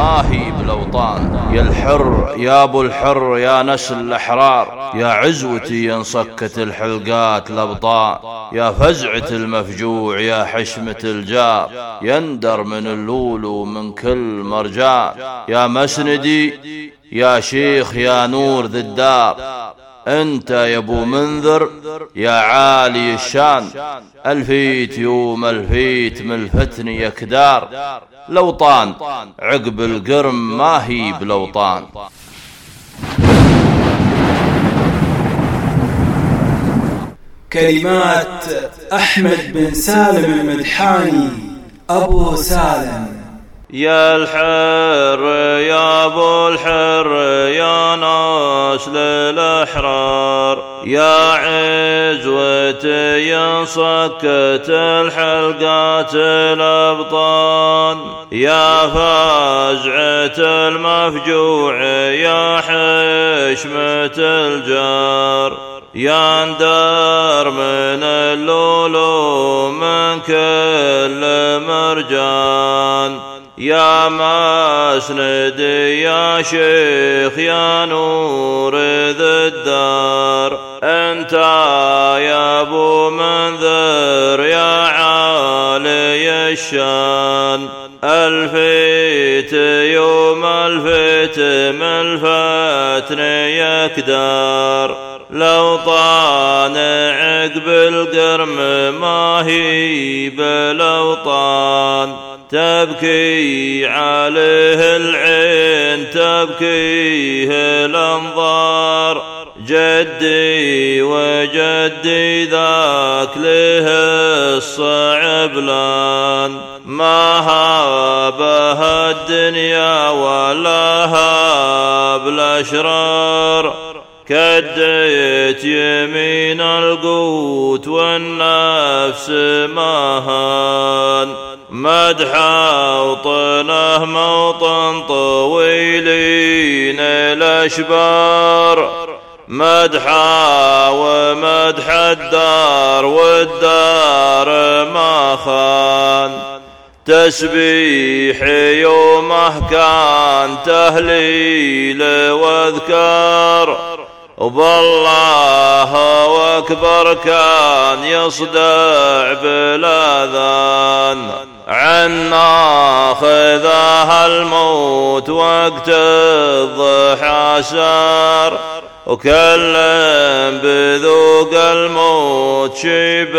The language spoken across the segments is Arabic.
ما هي بالأوطان. يا الحر يا أبو الحر يا نسل الأحرار، يا عزوتي ينصكت الحلقات الأبطان، يا فزعة المفجوع يا حشمة الجار، يندر من اللولو من كل مرجان، يا مسندي يا شيخ يا نور ذي الدار، انت يا ابو منذر يا عالي الشان، الفيت يوم الفيت من الفتن يكدار، لوطان عقب القرم ما هي بلوطان. كلمات أحمد بن سالم المدحاني أبو سالم. يا الحر يا ابو الحر يا نسل الأحرار، يا عزوتي ينصكت الحلقات الأبطان، يا فزعة المفجوع يا حشمة الجار، يا اندر من اللولو من كل مرجان، يا مسندي يا شيخ يا نور ذي الدار، انت يا ابو منذر يا عالي الشان، الفيت يوم الفيت من الفتن يكدار، لوطان عقب القرم ما هي بلوطان، تبكي عليه العين تبكيه الأنظار، جدي وجدي ذاك له الصعبلان، ما هابها الدنيا ولا هاب الأشرار، كديت يمين القوت والنفس مهان، مدحا وطنه موطن طويلين الأشبار، مدحا ومدح الدار والدار ما خان، تسبيح يومه كان تهليل واذكار، وبالله أكبر كان يصدع بالأذان، عنا خذاها الموت وقت الضحى سار، وكلم بذوق الموت شيب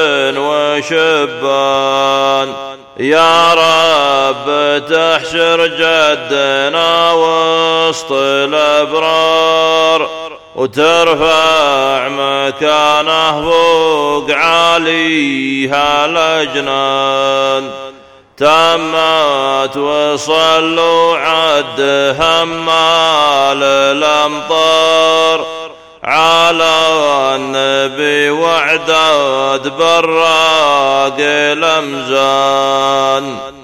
وشبان، يا رب تحشر جدنا وسط الأبرار، وترفع مكانه فوق عاليها الأجنان، تمت وصلوا عد همال الأمطار، على النبي وعداد براق الأمزان.